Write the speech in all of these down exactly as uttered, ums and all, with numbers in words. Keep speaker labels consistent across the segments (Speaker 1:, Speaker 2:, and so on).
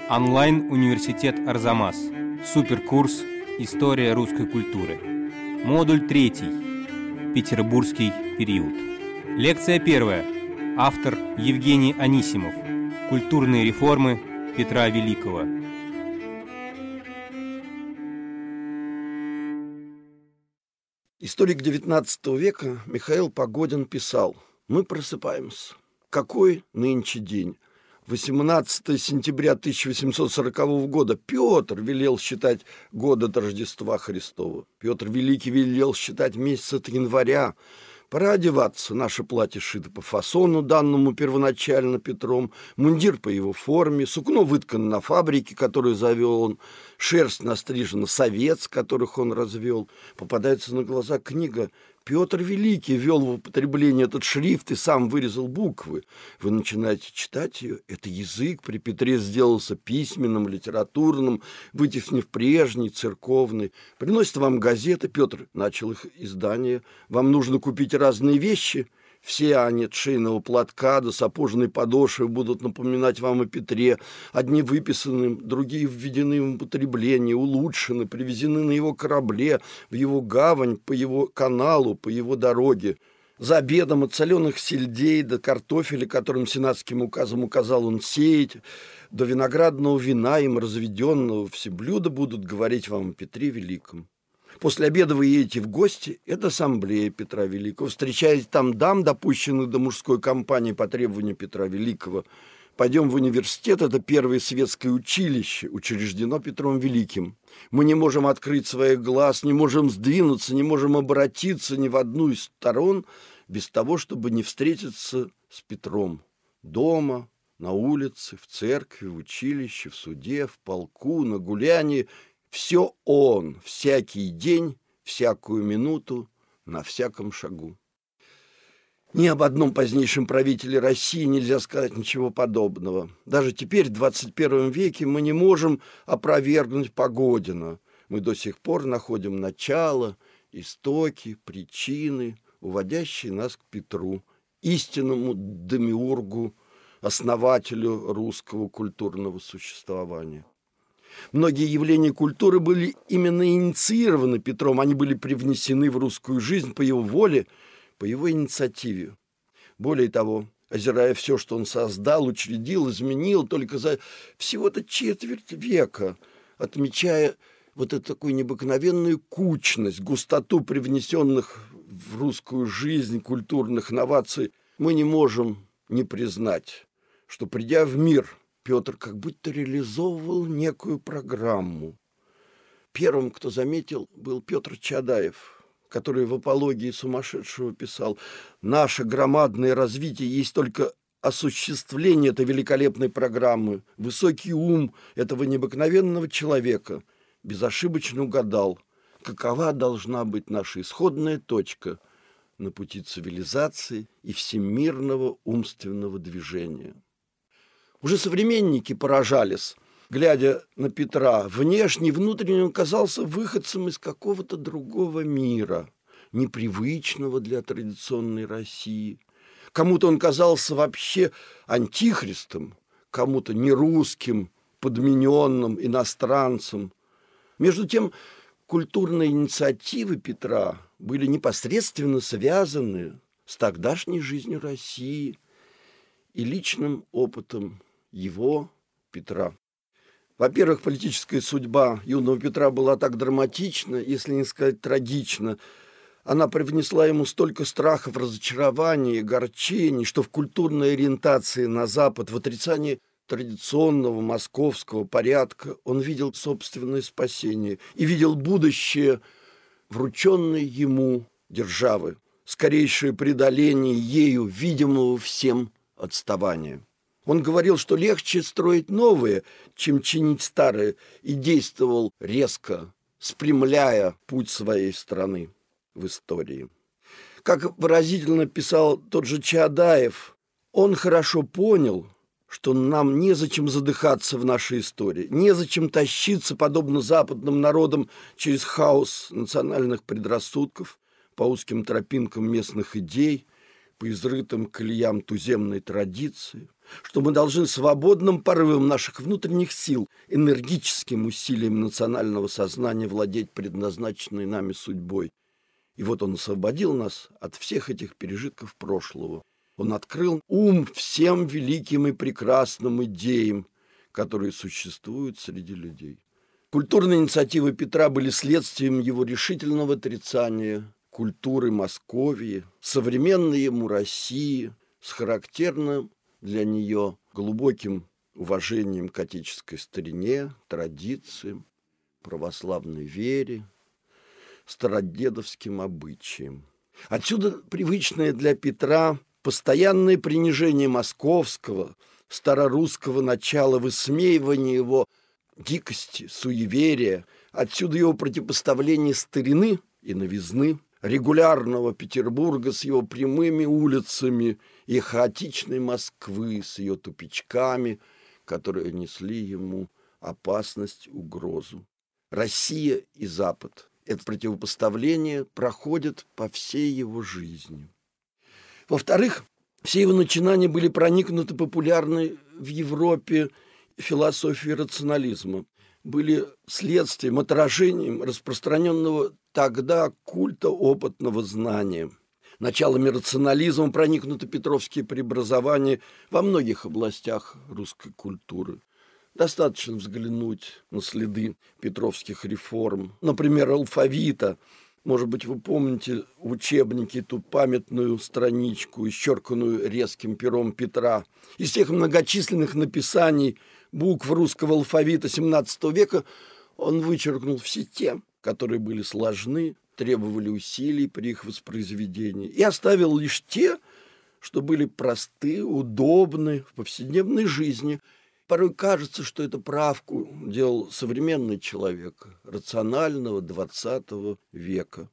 Speaker 1: Онлайн-университет «Арзамас». Суперкурс «История русской культуры». Модуль третий. Петербургский период. Лекция первая. Автор Евгений Анисимов. Культурные реформы Петра Великого.
Speaker 2: Историк девятнадцатого века Михаил Погодин писал: «Мы просыпаемся. Какой нынче день? восемнадцатое сентября тысяча восемьсот сорокового года Петр велел считать год от Рождества Христова. Петр Великий велел считать месяц от января. Пора одеваться. Наше платье сшито по фасону, данному первоначально Петром, мундир по его форме, сукно выткано на фабрике, которую завел он, шерсть настрижена с овец, которых он развел. Попадается на глаза книга. Петр Великий ввел в употребление этот шрифт и сам вырезал буквы. Вы начинаете читать ее. Это язык при Петре сделался письменным, литературным, вытеснив прежний, церковный. Приносят вам газеты. Петр начал их издание. Вам нужно купить разные вещи. Все они от шейного платка до сапожной подошвы будут напоминать вам о Петре. Одни выписаны, другие введены в употребление, улучшены, привезены на его корабле, в его гавань, по его каналу, по его дороге. За обедом от соленых сельдей до картофеля, которым сенатским указом указал он сеять, до виноградного вина им разведенного, все блюда будут говорить вам о Петре Великом. После обеда вы едете в гости, это ассамблея Петра Великого. Встречаете там дам, допущенных до мужской компании по требованию Петра Великого. Пойдем в университет, это первое светское училище, учреждено Петром Великим. Мы не можем открыть своих глаз, не можем сдвинуться, не можем обратиться ни в одну из сторон, без того, чтобы не встретиться с Петром. Дома, на улице, в церкви, в училище, в суде, в полку, на гулянии. Все он, всякий день, всякую минуту, на всяком шагу. Ни об одном позднейшем правителе России нельзя сказать ничего подобного. Даже теперь, в двадцать первом веке, мы не можем опровергнуть Погодина. Мы до сих пор находим начало, истоки, причины, уводящие нас к Петру, истинному демиургу, основателю русского культурного существования. Многие явления культуры были именно инициированы Петром, они были привнесены в русскую жизнь по его воле, по его инициативе. Более того, озирая все, что он создал, учредил, изменил, только за всего-то четверть века, отмечая вот эту такую необыкновенную кучность, густоту привнесенных в русскую жизнь культурных новаций, мы не можем не признать, что, придя в мир, Петр как будто реализовывал некую программу. Первым, кто заметил, был Петр Чадаев, который в «Апологии сумасшедшего» писал: «Наше громадное развитие есть только осуществление этой великолепной программы. Высокий ум этого необыкновенного человека безошибочно угадал, какова должна быть наша исходная точка на пути цивилизации и всемирного умственного движения». Уже современники поражались, глядя на Петра. Внешне и внутренне он казался выходцем из какого-то другого мира, непривычного для традиционной России. Кому-то он казался вообще антихристом, кому-то нерусским, подмененным иностранцем. Между тем, культурные инициативы Петра были непосредственно связаны с тогдашней жизнью России и личным опытом его, Петра. Во-первых, политическая судьба юного Петра была так драматична, если не сказать трагична. Она привнесла ему столько страхов, разочарований, огорчений, что в культурной ориентации на Запад, в отрицании традиционного московского порядка, он видел собственное спасение и видел будущее, врученное ему державы, скорейшее преодоление ею видимого всем отставания. Он говорил, что легче строить новые, чем чинить старые, и действовал резко, спрямляя путь своей страны в истории. Как выразительно писал тот же Чадаев, он хорошо понял, что нам незачем задыхаться в нашей истории, незачем тащиться, подобно западным народам, через хаос национальных предрассудков, по узким тропинкам местных идей. по изрытым колеям туземной традиции, что мы должны свободным порывом наших внутренних сил, энергическим усилием национального сознания владеть предназначенной нами судьбой. И вот он освободил нас от всех этих пережитков прошлого. Он открыл ум всем великим и прекрасным идеям, которые существуют среди людей. Культурные инициативы Петра были следствием его решительного отрицания культуры Московии, современной ему России, с характерным для нее глубоким уважением к отеческой старине, традициям, православной вере, стародедовским обычаям. Отсюда привычное для Петра постоянное принижение московского, старорусского начала, высмеивание его дикости, суеверия, отсюда его противопоставление старины и новизны, регулярного Петербурга с его прямыми улицами и хаотичной Москвы с ее тупичками, которые несли ему опасность, угрозу. Россия и Запад – это противопоставление проходит по всей его жизни. Во-вторых, все его начинания были проникнуты популярной в Европе философией рационализма, были следствием, отражением распространенного тогда культа опытного знания. Началами рационализма проникнуты петровские преобразования во многих областях русской культуры. Достаточно взглянуть на следы петровских реформ, например, алфавита. Может быть, вы помните в учебнике ту памятную страничку, исчерканную резким пером Петра. Из тех многочисленных написаний букв русского алфавита семнадцатого века он вычеркнул все те, которые были сложны, требовали усилий при их воспроизведении, и оставил лишь те, что были просты, удобны в повседневной жизни. Порой кажется, что эту правку делал современный человек, рационального двадцатого века.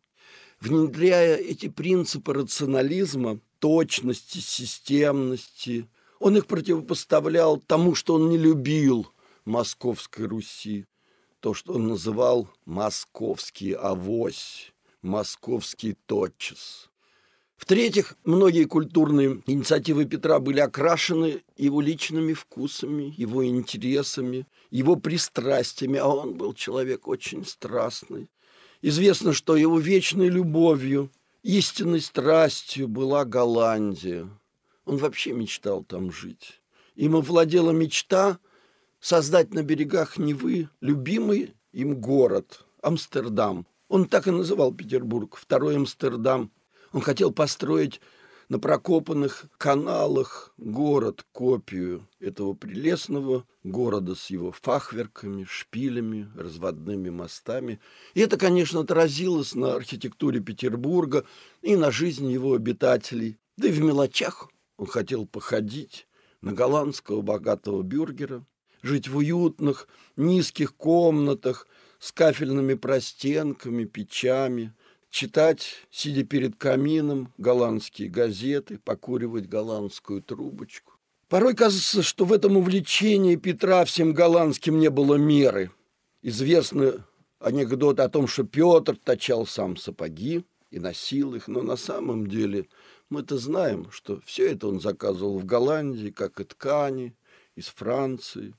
Speaker 2: Внедряя эти принципы рационализма, точности, системности, он их противопоставлял тому, что он не любил Московской Руси, то, что он называл «московский авось», «московский тотчас». В-третьих, многие культурные инициативы Петра были окрашены его личными вкусами, его интересами, его пристрастиями, а он был человек очень страстный. Известно, что его вечной любовью, истинной страстью была Голландия. Он вообще мечтал там жить. Им овладела мечта создать на берегах Невы любимый им город Амстердам. Он так и называл Петербург, второй Амстердам. Он хотел построить на прокопанных каналах город, копию этого прелестного города с его фахверками, шпилями, разводными мостами. И это, конечно, отразилось на архитектуре Петербурга и на жизни его обитателей. Да и в мелочах он хотел походить на голландского богатого бюргера, жить в уютных, низких комнатах с кафельными простенками, печами, читать, сидя перед камином, голландские газеты, покуривать голландскую трубочку. Порой кажется, что в этом увлечении Петра всем голландским не было меры. Известны анекдоты о том, что Петр точал сам сапоги и носил их, но на самом деле мы-то знаем, что все это он заказывал в Голландии, как и ткани, из Франции.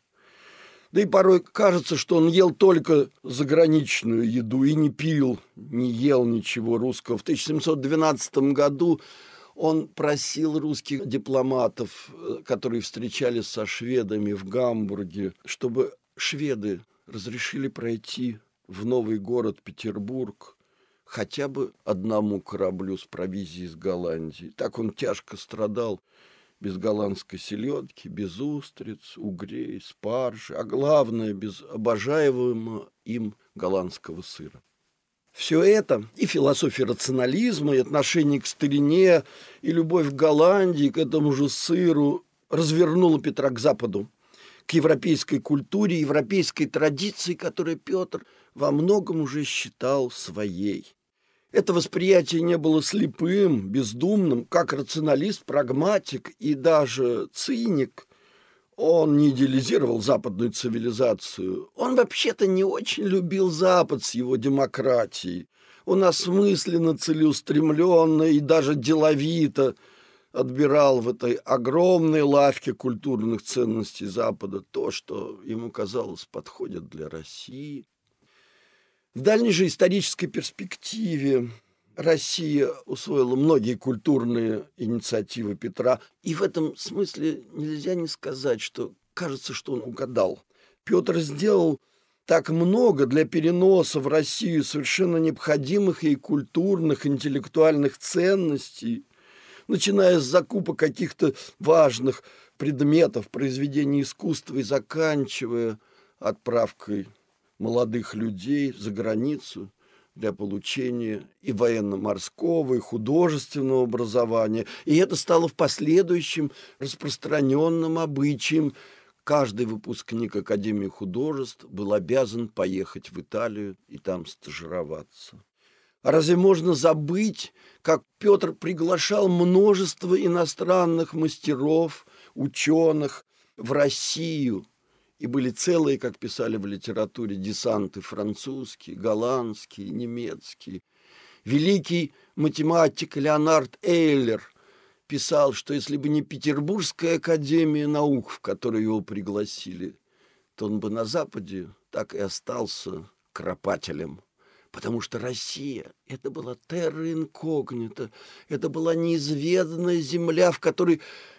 Speaker 2: Да и порой кажется, что он ел только заграничную еду и не пил, не ел ничего русского. В тысяча семьсот двенадцатом году он просил русских дипломатов, которые встречались со шведами в Гамбурге, чтобы шведы разрешили пройти в новый город Петербург хотя бы одному кораблю с провизией из Голландии. Так он тяжко страдал. Без голландской селедки, без устриц, угрей, спаржи, а главное, без обожаемого им голландского сыра. Все это, и философия рационализма, и отношение к старине, и любовь к Голландии, к этому же сыру, развернуло Петра к Западу, к европейской культуре, европейской традиции, которую Петр во многом уже считал своей. Это восприятие не было слепым, бездумным, как рационалист, прагматик и даже циник. Он не идеализировал западную цивилизацию. Он вообще-то не очень любил Запад с его демократией. Он осмысленно, целеустремленно и даже деловито отбирал в этой огромной лавке культурных ценностей Запада то, что ему казалось подходит для России. В дальней же исторической перспективе Россия усвоила многие культурные инициативы Петра, и в этом смысле нельзя не сказать, что кажется, что он угадал. Петр сделал так много для переноса в Россию совершенно необходимых ей культурных, интеллектуальных ценностей, начиная с закупок каких-то важных предметов, произведений искусства и заканчивая отправкой молодых людей за границу для получения и военно-морского, и художественного образования. И это стало в последующем распространенным обычаем. Каждый выпускник Академии художеств был обязан поехать в Италию и там стажироваться. А разве можно забыть, как Петр приглашал множество иностранных мастеров, ученых в Россию? И были целые, как писали в литературе, десанты французские, голландские, немецкие. Великий математик Леонард Эйлер писал, что если бы не Петербургская академия наук, в которую его пригласили, то он бы на Западе так и остался кропателем. Потому что Россия – это была терра инкогнита, это была неизведанная земля, в которой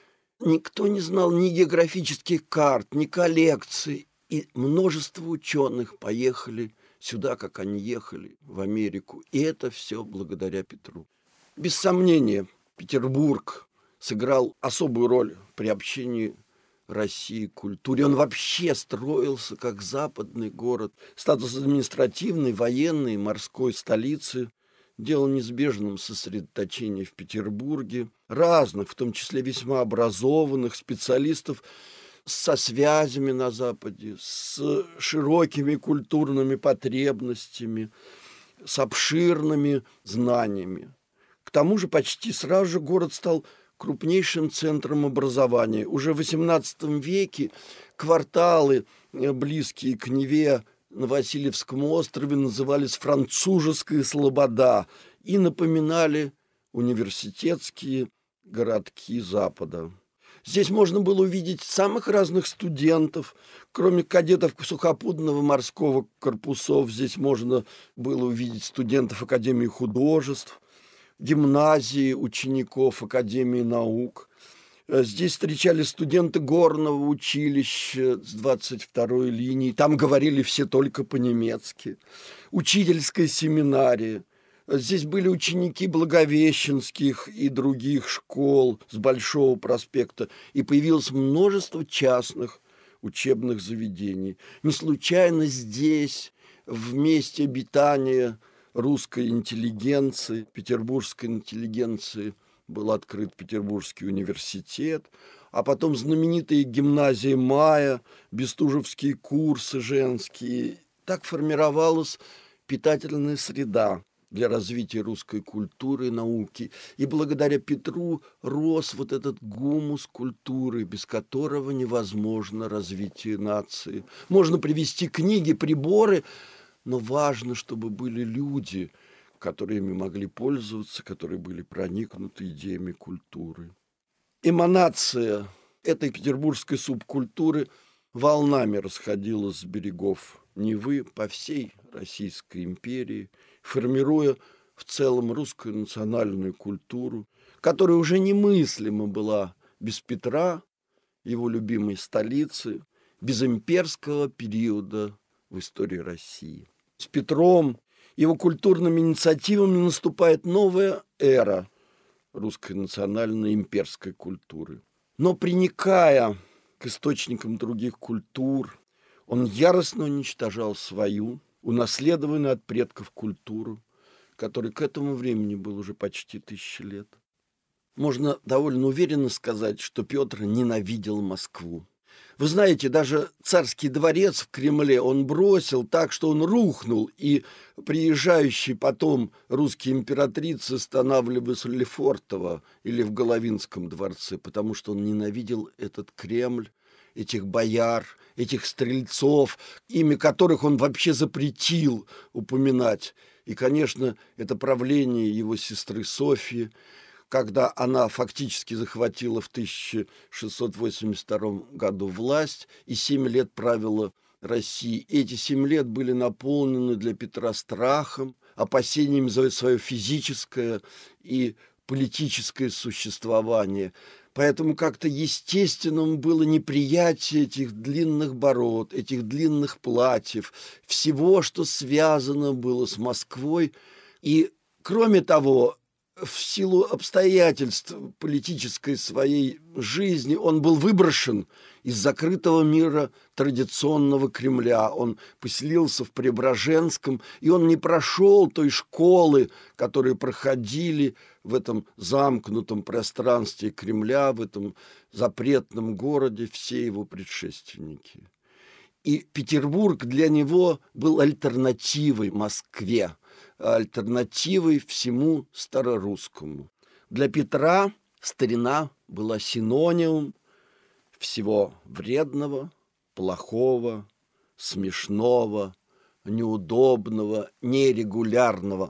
Speaker 2: никто не знал ни географических карт, ни коллекций. И множество ученых поехали сюда, как они ехали, в Америку. И это все благодаря Петру. Без сомнения, Петербург сыграл особую роль при общении России к культуре. Он вообще строился как западный город. Статус административной, военной, морской столицы делал неизбежным сосредоточение в Петербурге разных, в том числе весьма образованных специалистов со связями на Западе, с широкими культурными потребностями, с обширными знаниями. К тому же почти сразу же город стал крупнейшим центром образования. Уже в восемнадцатом веке кварталы, близкие к Неве, на Васильевском острове, назывались «Францужеская слобода» и напоминали университетские городки Запада. Здесь можно было увидеть самых разных студентов. Кроме кадетов сухопутного морского корпусов, здесь можно было увидеть студентов Академии художеств, гимназии учеников Академии наук. Здесь встречались студенты горного училища с двадцать второй линии. Там говорили все только по-немецки. Учительская семинария. Здесь были ученики благовещенских и других школ с Большого проспекта. И появилось множество частных учебных заведений. Не случайно здесь, в месте обитания русской интеллигенции, петербургской интеллигенции, был открыт Петербургский университет, а потом знаменитые гимназии Мая, бестужевские курсы женские. Так формировалась питательная среда для развития русской культуры и науки. И благодаря Петру рос вот этот гумус культуры, без которого невозможно развитие нации. Можно привести книги, приборы, но важно, чтобы были люди, которыми могли пользоваться, которые были проникнуты идеями культуры. Эманация этой петербургской субкультуры волнами расходилась с берегов Невы по всей Российской империи, формируя в целом русскую национальную культуру, которая уже немыслима была без Петра, его любимой столицы, без имперского периода в истории России. С Петром, его культурными инициативами наступает новая эра русской национальной имперской культуры. Но приникая к источникам других культур, он яростно уничтожал свою, унаследованную от предков культуру, которой к этому времени был уже почти тысяча лет. Можно довольно уверенно сказать, что Петр ненавидел Москву. Вы знаете, даже царский дворец в Кремле он бросил так, что он рухнул, и приезжающие потом русские императрицы останавливались в Лефортово или в Головинском дворце, потому что он ненавидел этот Кремль, этих бояр, этих стрельцов, имя которых он вообще запретил упоминать. И, конечно, это правление его сестры Софьи, когда она фактически захватила в тысяча шестьсот восемьдесят втором году власть и семь лет правила Россией. Эти семь лет были наполнены для Петра страхом, опасениями за свое физическое и политическое существование. Поэтому как-то естественным было неприятие этих длинных бород, этих длинных платьев, всего, что связано было с Москвой. И, кроме того, в силу обстоятельств политической своей жизни он был выброшен из закрытого мира традиционного Кремля. Он поселился в Преображенском, и он не прошел той школы, которые проходили в этом замкнутом пространстве Кремля, в этом запретном городе все его предшественники. И Петербург для него был альтернативой Москве, альтернативой всему старорусскому. Для Петра старина была синонимом всего вредного, плохого, смешного, неудобного, нерегулярного.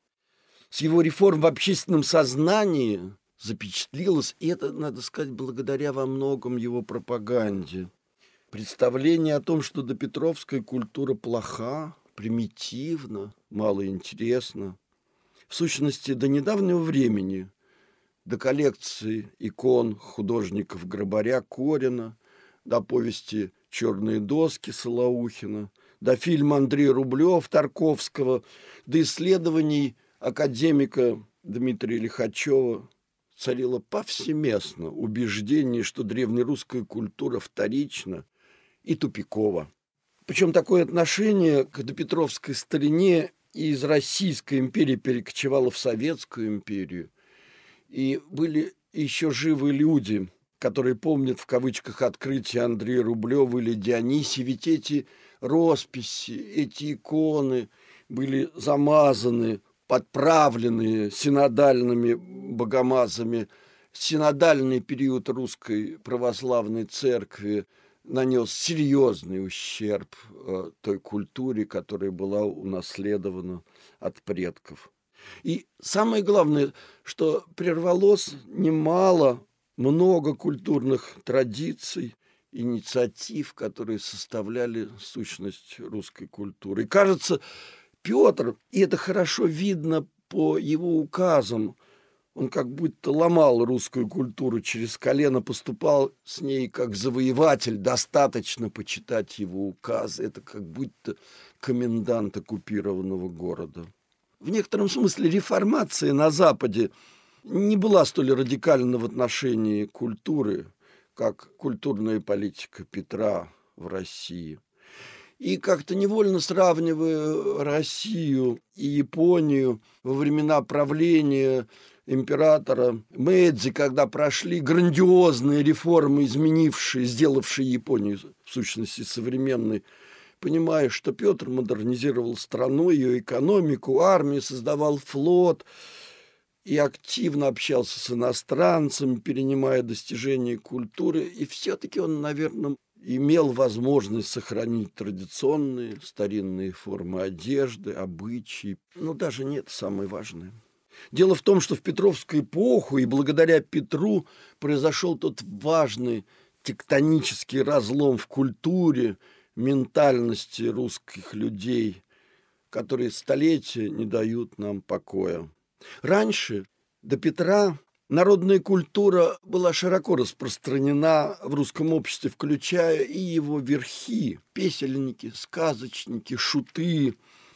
Speaker 2: С его реформ в общественном сознании запечатлилось, и это, надо сказать, благодаря во многом его пропаганде, представление о том, что допетровская культура плоха, примитивна, малоинтересна. В сущности, до недавнего времени, до коллекции икон художников Грабаря, Корина, до повести «Черные доски» Солоухина, до фильма Андрея Рублева Тарковского, до исследований академика Дмитрия Лихачева царило повсеместно убеждение, что древнерусская культура вторична и тупикова. Причем такое отношение к допетровской старине из Российской империи перекочевало в Советскую империю. И были еще живы люди, которые помнят в кавычках открытие Андрея Рублева или Дионисия. Ведь эти росписи, эти иконы были замазаны, подправлены синодальными богомазами. Синодальный период русской православной церкви нанес серьезный ущерб э, той культуре, которая была унаследована от предков. И самое главное, что прервалось немало, много культурных традиций, инициатив, которые составляли сущность русской культуры. И кажется, Петр, и это хорошо видно по его указам, он как будто ломал русскую культуру через колено, поступал с ней как завоеватель, достаточно почитать его указы. Это как будто комендант оккупированного города. В некотором смысле реформация на Западе не была столь радикальна в отношении культуры, как культурная политика Петра в России. И как-то невольно сравнивая Россию и Японию во времена правления императора Мэйдзи, когда прошли грандиозные реформы, изменившие, сделавшие Японию, в сущности, современной, понимая, что Петр модернизировал страну, ее экономику, армию, создавал флот и активно общался с иностранцами, перенимая достижения культуры. И все-таки он, наверное, имел возможность сохранить традиционные старинные формы одежды, обычаи. Но даже не это самое важное. Дело в том, что в Петровскую эпоху и благодаря Петру произошел тот важный тектонический разлом в культуре, ментальности русских людей, которые столетия не дают нам покоя. Раньше, до Петра, народная культура была широко распространена в русском обществе, включая и его верхи, песельники, сказочники, шуты,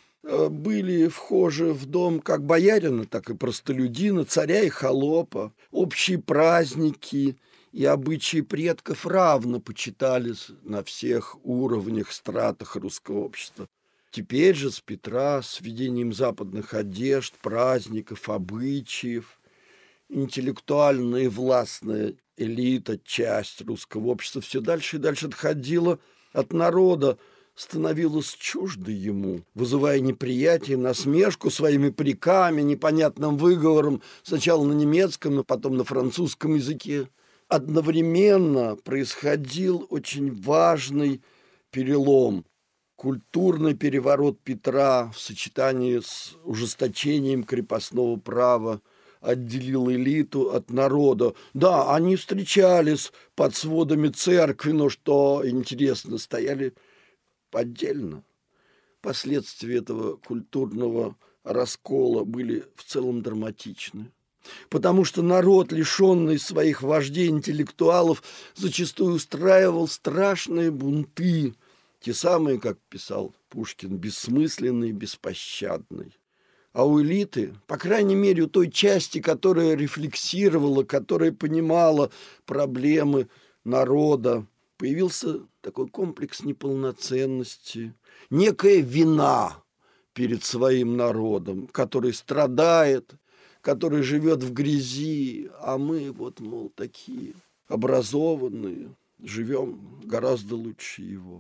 Speaker 2: были вхожи в дом как боярина, так и простолюдина, царя и холопа. Общие праздники и обычаи предков равно почитались на всех уровнях, стратах русского общества. Теперь же с Петра, с введением западных одежд, праздников, обычаев, интеллектуальная и властная элита, часть русского общества все дальше и дальше отходила от народа, становилась чуждой ему, вызывая неприятие, насмешку своими париками, непонятным выговором, сначала на немецком, а потом на французском языке. Одновременно происходил очень важный перелом. Культурный переворот Петра в сочетании с ужесточением крепостного права отделил элиту от народа. Да, они встречались под сводами церкви, но, что интересно, стояли отдельно. Последствия этого культурного раскола были в целом драматичны. Потому что народ, лишенный своих вождей, интеллектуалов, зачастую устраивал страшные бунты, те самые, как писал Пушкин, бессмысленные, беспощадные. А у элиты, по крайней мере, у той части, которая рефлексировала, которая понимала проблемы народа, появился такой комплекс неполноценности, некая вина перед своим народом, который страдает, который живет в грязи, а мы вот, мол, такие образованные, живем гораздо лучше его.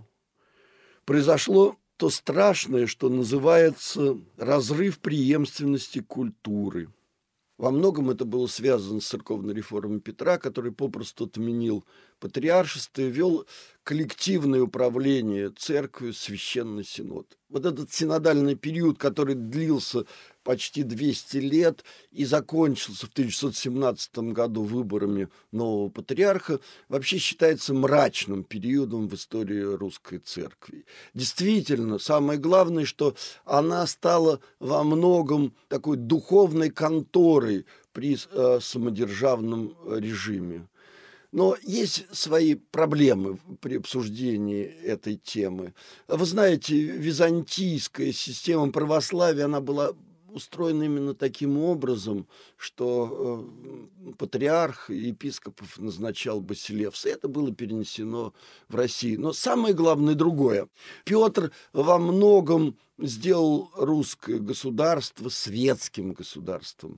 Speaker 2: Произошло то страшное, что называется разрыв преемственности культуры. Во многом это было связано с церковной реформой Петра, который попросту отменил патриаршество и вел коллективное управление церковью, священный синод. Вот этот синодальный период, который длился почти двести лет и закончился в тысяча шестьсот семнадцатом году выборами нового патриарха, вообще считается мрачным периодом в истории русской церкви. Действительно, самое главное, что она стала во многом такой духовной конторой при э, самодержавном режиме. Но есть свои проблемы при обсуждении этой темы. Вы знаете, византийская система православия, она была устроена именно таким образом, что э, патриарх и епископов назначал Басилевс. И это было перенесено в Россию. Но самое главное другое. Петр во многом сделал русское государство светским государством.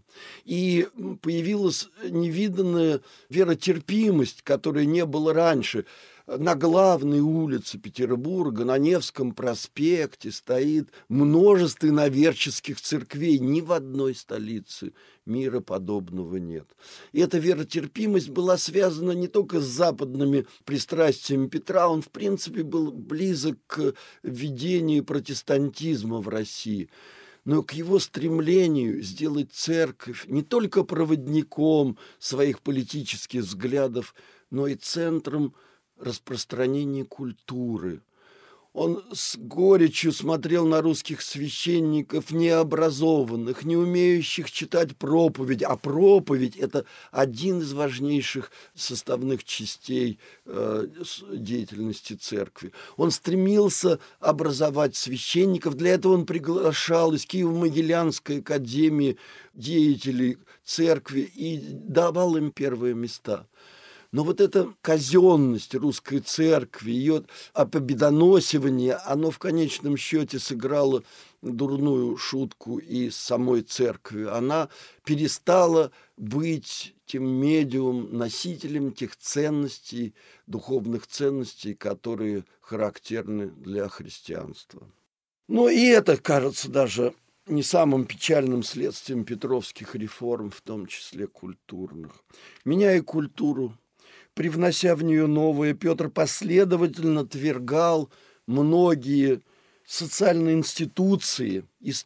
Speaker 2: И появилась невиданная веротерпимость, которой не было раньше. На главной улице Петербурга, на Невском проспекте, стоит множество иноверческих церквей. Ни в одной столице мира подобного нет. И эта веротерпимость была связана не только с западными пристрастиями Петра, он, в принципе, был близок к введению протестантизма в России, но к его стремлению сделать церковь не только проводником своих политических взглядов, но и центром распространения культуры. Он с горечью смотрел на русских священников необразованных, не умеющих читать проповедь. А проповедь – это один из важнейших составных частей э, деятельности церкви. Он стремился образовать священников. Для этого он приглашал из Киево-Могилянской академии деятелей церкви и давал им первые места. Но вот эта казенность русской церкви, ее победоносивание, оно в конечном счете сыграло дурную шутку и с самой церкви. Она перестала быть тем медиумом, носителем тех ценностей, духовных ценностей, которые характерны для христианства. Но и это, кажется, даже не самым печальным следствием петровских реформ, в том числе культурных. Меняя культуру, привнося в нее новое, Петр последовательно отвергал многие социальные институции,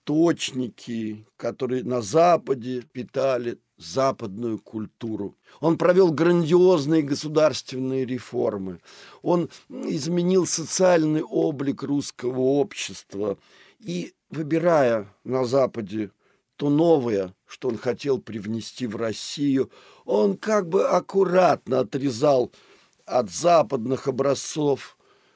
Speaker 2: источники, которые на Западе питали западную культуру. Он провел грандиозные государственные реформы. Он изменил социальный облик русского общества. И, выбирая на Западе то новое, что он хотел привнести в Россию, он как бы аккуратно отрезал от западных образцов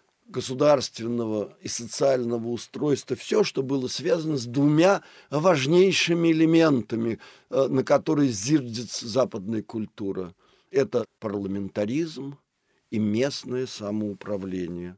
Speaker 2: государственного и социального устройства все, что было связано с двумя важнейшими элементами, на которые зиждется западная культура. Это парламентаризм и местное самоуправление.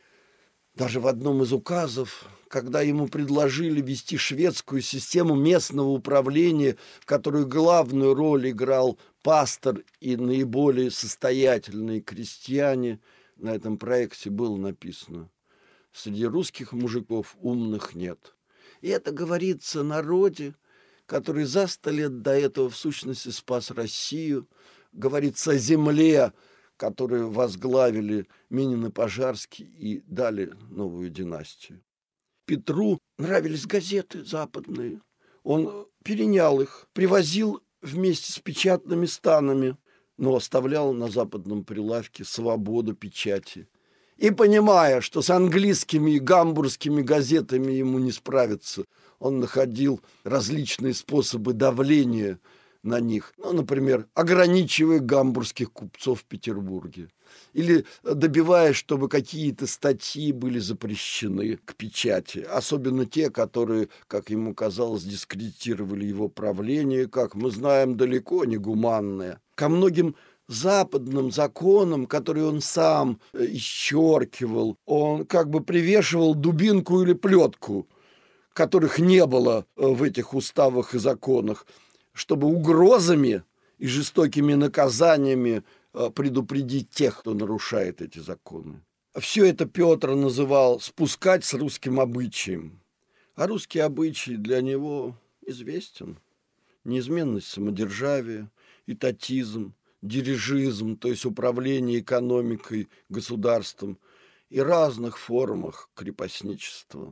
Speaker 2: Даже в одном из указов, когда ему предложили ввести шведскую систему местного управления, в которой главную роль играл пастор и наиболее состоятельные крестьяне, на этом проекте было написано: среди русских мужиков умных нет. И это говорится о народе, который за сто лет до этого в сущности спас Россию, говорится о земле, которые возглавили Минин и Пожарский и дали новую династию. Петру нравились газеты западные. Он перенял их, привозил вместе с печатными станами, но оставлял на западном прилавке свободу печати. И, понимая, что с английскими и гамбургскими газетами ему не справиться, он находил различные способы давления на них. Ну, например, ограничивая гамбургских купцов в Петербурге. Или добиваясь, чтобы какие-то статьи были запрещены к печати. Особенно те, которые, как ему казалось, дискредитировали его правление, как мы знаем, далеко не гуманное. Ко многим западным законам, которые он сам исчеркивал, он как бы привешивал дубинку или плетку, которых не было в этих уставах и законах, чтобы угрозами и жестокими наказаниями предупредить тех, кто нарушает эти законы. Все это Петр называл «спускать с русским обычаем». А русский обычай для него известен. Неизменность самодержавия, этатизм, дирижизм, то есть управление экономикой, государством, и разных формах крепостничества.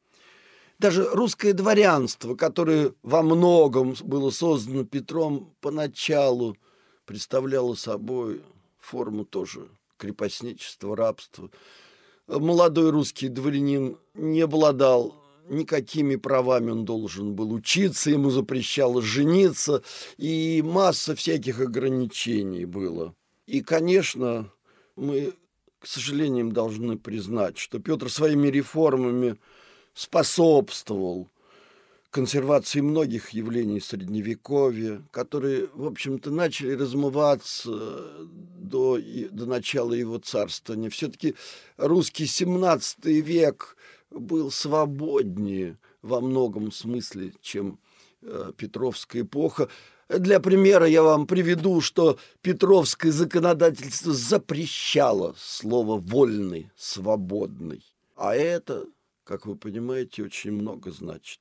Speaker 2: Даже русское дворянство, которое во многом было создано Петром, поначалу представляло собой форму тоже крепостничества, рабства. Молодой русский дворянин не обладал никакими правами, он должен был учиться, ему запрещалось жениться, и масса всяких ограничений было. И, конечно, мы, к сожалению, должны признать, что Петр своими реформами способствовал консервации многих явлений Средневековья, которые, в общем-то, начали размываться до, до начала его царствования. Все-таки русский семнадцатый век был свободнее во многом смысле, чем э, Петровская эпоха. Для примера я вам приведу, что Петровское законодательство запрещало слово «вольный», «свободный». А это, как вы понимаете, очень много значит.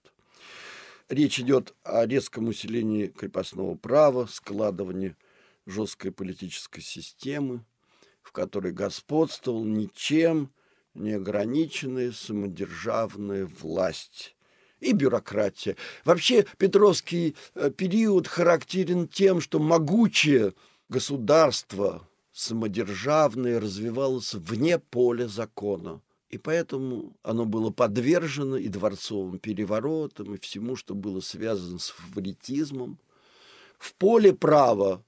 Speaker 2: Речь идет о резком усилении крепостного права, складывании жесткой политической системы, в которой господствовал ничем неограниченная самодержавная власть и бюрократия. Вообще Петровский период характерен тем, что могучее государство самодержавное развивалось вне поля закона. И поэтому оно было подвержено и дворцовым переворотам, и всему, что было связано с фаворитизмом. В поле права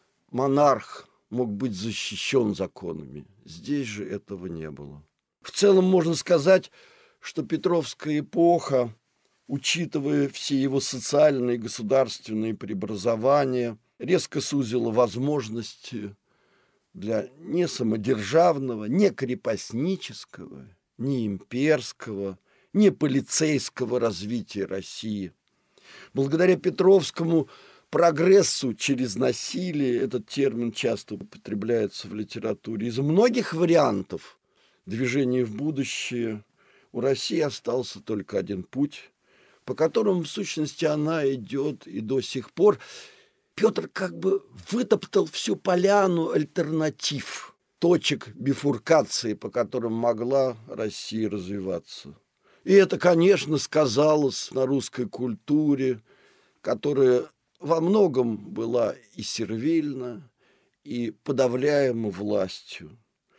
Speaker 2: монарх мог быть защищен законами. Здесь же этого не было. В целом можно сказать, что Петровская эпоха, учитывая все его социальные и государственные преобразования, резко сузила возможности для не самодержавного, не крепостнического, не имперского, не полицейского развития России. Благодаря Петровскому прогрессу через насилие, этот термин часто употребляется в литературе, из многих вариантов движения в будущее у России остался только один путь, по которому, в сущности, она идет и до сих пор. Петр как бы вытоптал всю поляну альтернатив, точек бифуркации, по которым могла Россия развиваться. И это, конечно, сказалось на русской культуре, которая во многом была и сервильна, и подавляема властью.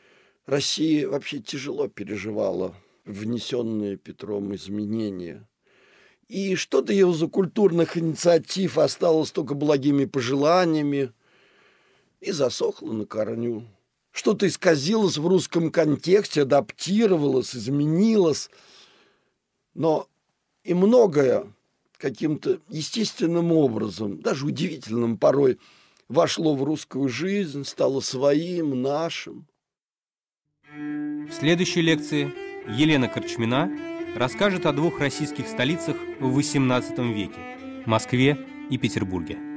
Speaker 2: Россия вообще тяжело переживала внесенные Петром изменения. И что-то из культурных инициатив осталось только благими пожеланиями и засохло на корню. Что-то исказилось в русском контексте, адаптировалось, изменилось. Но и многое каким-то естественным образом, даже удивительным порой, вошло в русскую жизнь, стало своим, нашим.
Speaker 1: В следующей лекции Елена Корчмина расскажет о двух российских столицах в восемнадцатом веке – Москве и Петербурге.